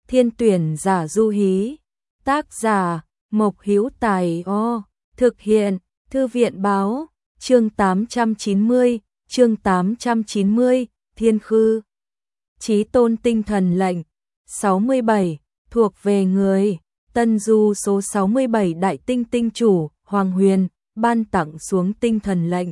thiên tuyển giả du hí. Tác giả, Mộc Hữu Tài O. Thực hiện, Thư viện báo, chương 890, Thiên Khư. Chí tôn tinh thần lệnh, 67, thuộc về người, Tân Du số 67 Đại Tinh Tinh Chủ, Hoàng Huyền, ban tặng xuống tinh thần lệnh.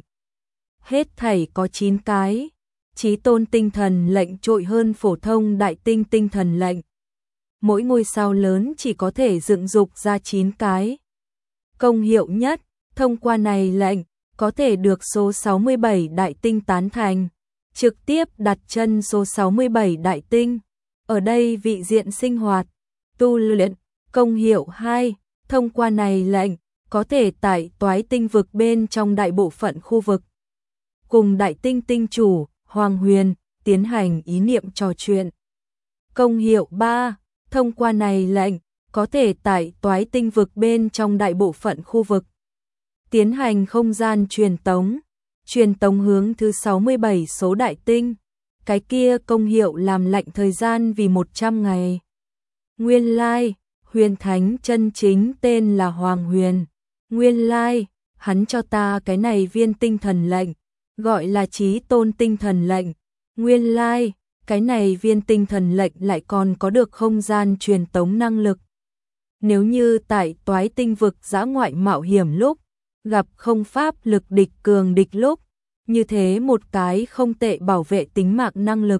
Hết thảy có 9 cái, Chí tôn tinh thần lệnh trội hơn phổ thông Đại Tinh tinh thần lệnh. Mỗi ngôi sao lớn chỉ có thể dựng dục ra 9 cái. Công hiệu nhất, thông qua này lệnh, có thể được số 67 Đại Tinh tán thành, trực tiếp đặt chân số 67 Đại Tinh. Ở đây vị diện sinh hoạt, tu luyện. Công hiệu 2, thông qua này lệnh, có thể tại toái tinh vực bên trong đại bộ phận khu vực. Cùng Đại Tinh Tinh Chủ, Hoàng Huyền, tiến hành ý niệm trò chuyện. Công hiệu 3, thông qua này lệnh, có thể tại toái tinh vực bên trong đại bộ phận khu vực. Tiến hành không gian truyền tống hướng thứ 67 số Đại Tinh. Cái kia công hiệu làm lệnh thời gian vì 100 ngày. Nguyên lai, Huyền Thánh chân chính tên là Hoàng Huyền. Nguyên lai, hắn cho ta cái này viên tinh thần lệnh, gọi là Chí tôn tinh thần lệnh. Nguyên lai, cái này viên tinh thần lệnh lại còn có được không gian truyền tống năng lực. Nếu như tại toái tinh vực dã ngoại mạo hiểm lúc, gặp không pháp lực địch cường địch lúc, như thế một cái không tệ bảo vệ tính mạng năng lực.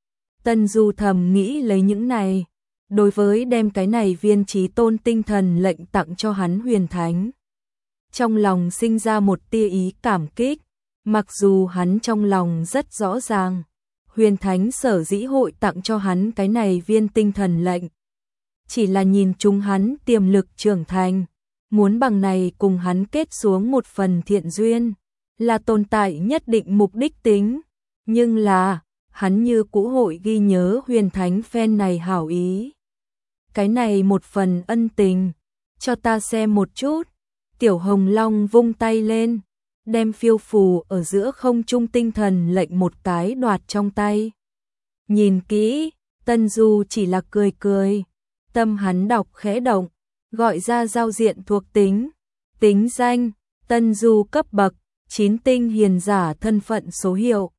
Tân Du thầm nghĩ lấy những này, đối với đem cái này viên Chí tôn tinh thần lệnh tặng cho hắn Huyền Thánh. Trong lòng sinh ra một tia ý cảm kích, mặc dù hắn trong lòng rất rõ ràng, Huyền Thánh sở dĩ hội tặng cho hắn cái này viên tinh thần lệnh. Chỉ là nhìn chúng hắn tiềm lực trưởng thành, muốn bằng này cùng hắn kết xuống một phần thiện duyên, là tồn tại nhất định mục đích tính, nhưng là, hắn như cũ hội ghi nhớ Huyền Thánh phen này hảo ý. Cái này một phần ân tình, cho ta xem một chút. Tiểu Hồng Long vung tay lên, đem phiêu phù ở giữa không trung tinh thần lệnh một cái đoạt trong tay. Nhìn kỹ, Tân Du chỉ là cười cười, tâm hắn đọc khẽ động, gọi ra giao diện thuộc tính. Tính danh, Tân Du cấp bậc, 9 tinh hiền giả thân phận số hiệu,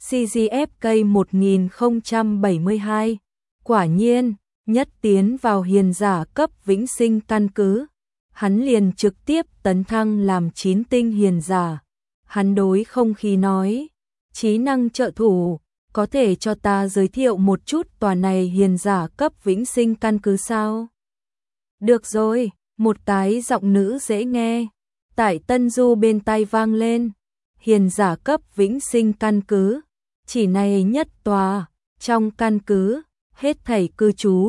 CGFK 1072. Quả nhiên, nhất tiến vào hiền giả cấp vĩnh sinh căn cứ, hắn liền trực tiếp tấn thăng làm 9 tinh hiền giả. Hắn đối không khí nói, trí năng trợ thủ, có thể cho ta giới thiệu một chút tòa này hiền giả cấp vĩnh sinh căn cứ sao? Được rồi, một cái giọng nữ dễ nghe, tại Tân Du bên tai vang lên. Hiền giả cấp vĩnh sinh căn cứ, chỉ này nhất tòa, trong căn cứ, hết thảy cư trú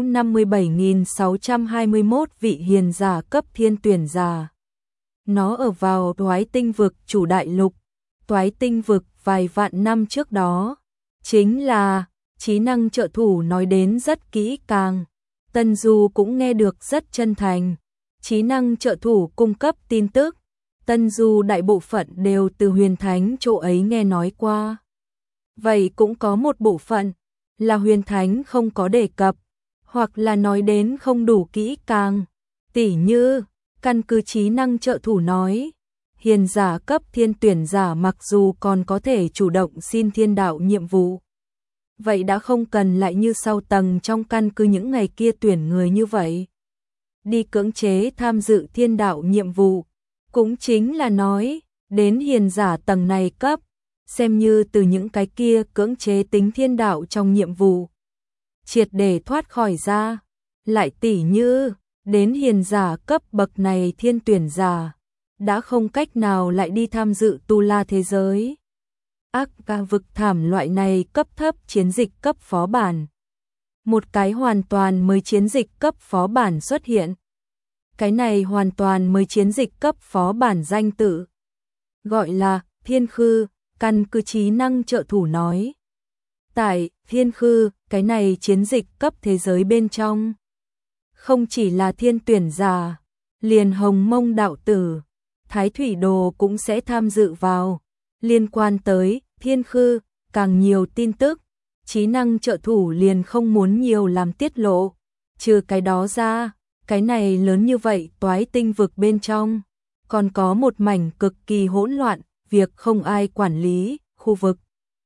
57.621 vị hiền giả cấp thiên tuyển giả. Nó ở vào toái tinh vực chủ đại lục, toái tinh vực vài vạn năm trước đó. Chính là, trí năng trợ thủ nói đến rất kỹ càng. Tân Du cũng nghe được rất chân thành. Trí năng trợ thủ cung cấp tin tức, Tân Du đại bộ phận đều từ Huyền Thánh chỗ ấy nghe nói qua. Vậy cũng có một bộ phận là Huyền Thánh không có đề cập, hoặc là nói đến không đủ kỹ càng. Tỉ như, căn cứ trí năng trợ thủ nói, hiền giả cấp thiên tuyển giả mặc dù còn có thể chủ động xin thiên đạo nhiệm vụ, vậy đã không cần lại như sau tầng trong căn cứ những ngày kia tuyển người như vậy, đi cưỡng chế tham dự thiên đạo nhiệm vụ. Cũng chính là nói, đến hiền giả tầng này cấp, xem như từ những cái kia cưỡng chế tính thiên đạo trong nhiệm vụ, triệt để thoát khỏi ra. Lại tỉ như, đến hiền giả cấp bậc này thiên tuyển giả, đã không cách nào lại đi tham dự tu la thế giới. Ác ca vực thảm loại này cấp thấp chiến dịch cấp phó bản. Một cái hoàn toàn mới chiến dịch cấp phó bản xuất hiện. Cái này hoàn toàn mới chiến dịch cấp phó bản danh tự, gọi là Thiên Khư, căn cứ trí năng trợ thủ nói. Tại Thiên Khư, cái này chiến dịch cấp thế giới bên trong, không chỉ là thiên tuyển giả, liền Hồng Mông đạo tử, Thái Thủy Đồ cũng sẽ tham dự vào. Liên quan tới Thiên Khư, càng nhiều tin tức, trí năng trợ thủ liền không muốn nhiều làm tiết lộ, Trừ cái đó ra, cái này lớn như vậy toái tinh vực bên trong, còn có một mảnh cực kỳ hỗn loạn, việc không ai quản lý, khu vực.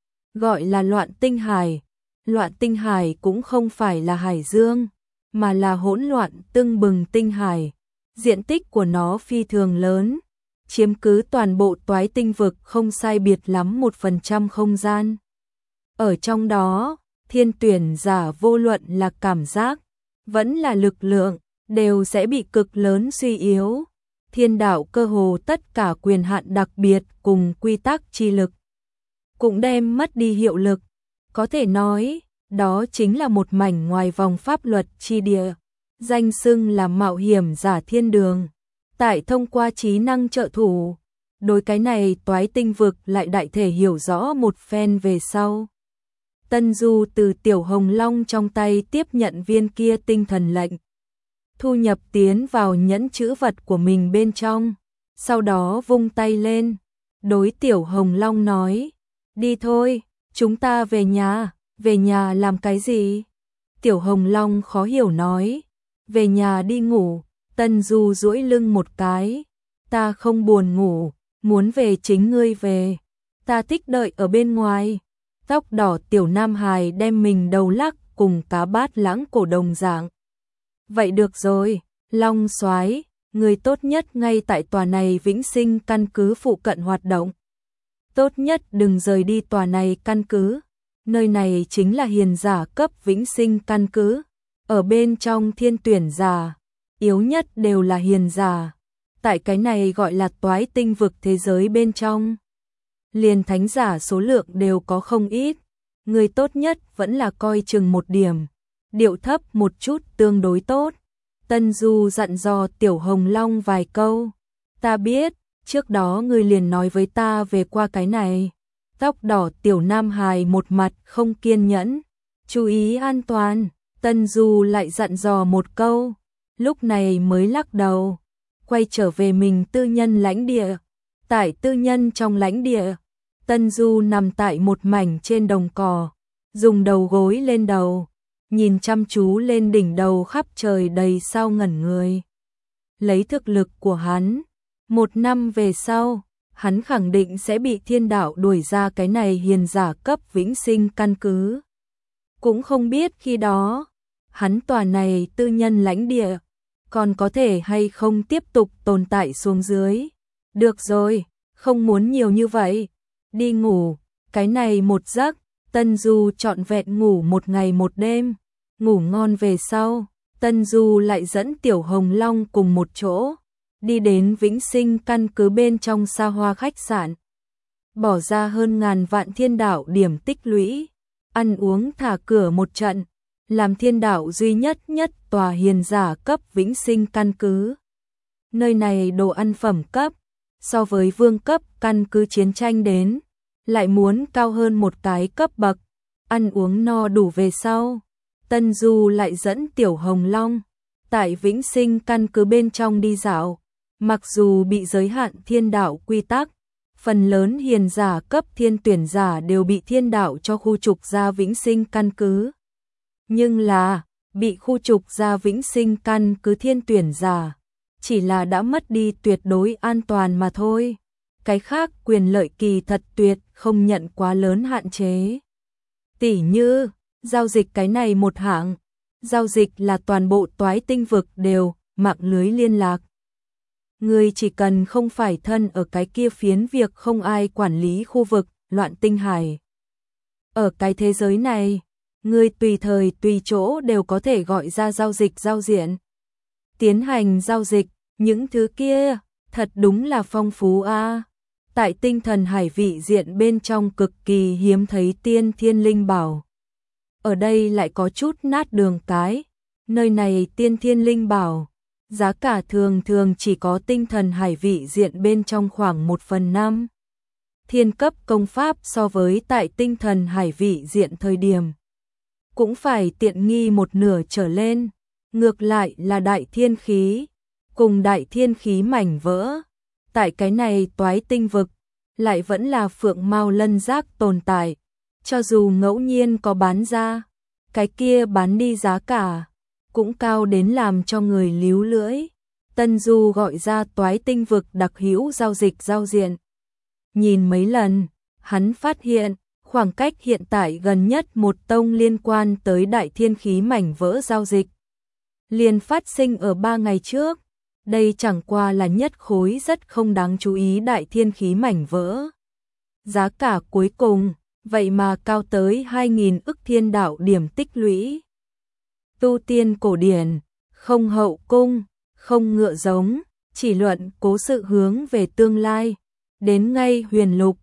Gọi là loạn tinh hải. Loạn tinh hải cũng không phải là hải dương, mà là hỗn loạn tưng bừng tinh hải. Diện tích của nó phi thường lớn, chiếm cứ toàn bộ toái tinh vực không sai biệt lắm 1% không gian. Ở trong đó, thiên tuyển giả vô luận là cảm giác, vẫn là lực lượng, đều sẽ bị cực lớn suy yếu. Thiên đạo cơ hồ tất cả quyền hạn đặc biệt cùng quy tắc chi lực cũng đem mất đi hiệu lực. Có thể nói, đó chính là một mảnh ngoài vòng pháp luật chi địa, danh xưng là mạo hiểm giả thiên đường. Tại thông qua trí năng trợ thủ, đối cái này toái tinh vực lại đại thể hiểu rõ một phen về sau. Tân Du từ Tiểu Hồng Long trong tay tiếp nhận viên kia tinh thần lệnh, thu nhập tiến vào nhẫn chữ vật của mình bên trong, sau đó vung tay lên, đối Tiểu Hồng Long nói, đi thôi, chúng ta về nhà làm cái gì? Tiểu Hồng Long khó hiểu nói, về nhà đi ngủ. Tân Du duỗi lưng một cái, ta không buồn ngủ, muốn về chính ngươi về, ta thích đợi ở bên ngoài. Tóc đỏ tiểu nam hài đem mình đầu lắc cùng cá bát lãng cổ đồng dạng. Vậy được rồi, Long soái, người tốt nhất ngay tại tòa này vĩnh sinh căn cứ phụ cận hoạt động. Tốt nhất đừng rời đi tòa này căn cứ, nơi này chính là hiền giả cấp vĩnh sinh căn cứ, ở bên trong thiên tuyển giả, yếu nhất đều là hiền giả. Tại cái này gọi là toái tinh vực thế giới bên trong, liền thánh giả số lượng đều có không ít, người tốt nhất vẫn là coi chừng một điểm, điệu thấp một chút tương đối tốt. Tân Du dặn dò Tiểu Hồng Long vài câu, ta biết, trước đó ngươi liền nói với ta về qua cái này. Tóc đỏ tiểu nam hài một mặt không kiên nhẫn, chú ý an toàn. Tân Du lại dặn dò một câu, lúc này mới lắc đầu, quay trở về mình tư nhân lãnh địa. Tại tư nhân trong lãnh địa, Tân Du nằm tại một mảnh trên đồng cỏ, dùng đầu gối lên đầu, nhìn chăm chú lên đỉnh đầu khắp trời đầy sao ngẩn người. Lấy thực lực của hắn, 1 năm về sau, hắn khẳng định sẽ bị thiên đạo đuổi ra cái này hiền giả cấp vĩnh sinh căn cứ. Cũng không biết khi đó, hắn tòa này tư nhân lãnh địa, còn có thể hay không tiếp tục tồn tại xuống dưới. Được rồi, không muốn nhiều như vậy, đi ngủ, cái này một giấc, Tân Du trọn vẹn ngủ 1 ngày 1 đêm, ngủ ngon về sau, Tân Du lại dẫn Tiểu Hồng Long cùng một chỗ, đi đến vĩnh sinh căn cứ bên trong xa hoa khách sạn. Bỏ ra hơn ngàn vạn thiên đạo điểm tích lũy, ăn uống thả cửa một trận, làm thiên đạo duy nhất tòa hiền giả cấp vĩnh sinh căn cứ. Nơi này đồ ăn phẩm cấp, so với vương cấp căn cứ chiến tranh đến, lại muốn cao hơn một cái cấp bậc. Ăn uống no đủ về sau, Tân Du lại dẫn Tiểu Hồng Long tại vĩnh sinh căn cứ bên trong đi dạo. Mặc dù bị giới hạn thiên đạo quy tắc, phần lớn hiền giả cấp thiên tuyển giả đều bị thiên đạo cho khu trục ra vĩnh sinh căn cứ. Nhưng là, bị khu trục ra vĩnh sinh căn cứ thiên tuyển giả, chỉ là đã mất đi tuyệt đối an toàn mà thôi. Cái khác quyền lợi kỳ thật tuyệt không nhận quá lớn hạn chế. Tỉ như, giao dịch cái này một hạng, giao dịch là toàn bộ toái tinh vực đều, mạng lưới liên lạc. Người chỉ cần không phải thân ở cái kia phiến việc không ai quản lý khu vực, loạn tinh hải. Ở cái thế giới này, người tùy thời tùy chỗ đều có thể gọi ra giao dịch giao diện. Tiến hành giao dịch, những thứ kia, thật đúng là phong phú a. Tại tinh thần hải vị diện bên trong cực kỳ hiếm thấy tiên thiên linh bảo. Ở đây lại có chút nát đường cái, nơi này tiên thiên linh bảo. Giá cả thường chỉ có tinh thần hải vị diện bên trong khoảng 1/5. Thiên cấp công pháp so với tại tinh thần hải vị diện thời điểm, cũng phải tiện nghi 1/2 trở lên. Ngược lại là đại thiên khí, cùng đại thiên khí mảnh vỡ. Tại cái này toái tinh vực, lại vẫn là phượng mao lân giác tồn tại. Cho dù ngẫu nhiên có bán ra, cái kia bán đi giá cả cũng cao đến làm cho người líu lưỡi. Tân Du gọi ra Toái Tinh vực đặc hữu giao dịch giao diện. Nhìn mấy lần, hắn phát hiện, khoảng cách hiện tại gần nhất một tông liên quan tới đại thiên khí mảnh vỡ giao dịch liền phát sinh ở 3 ngày trước. Đây chẳng qua là nhất khối rất không đáng chú ý đại thiên khí mảnh vỡ. Giá cả cuối cùng, vậy mà cao tới 2.000 ức thiên đạo điểm tích lũy. Tu tiên cổ điển, không hậu cung, không ngựa giống, chỉ luận cố sự hướng về tương lai. Đến ngay huyền lục,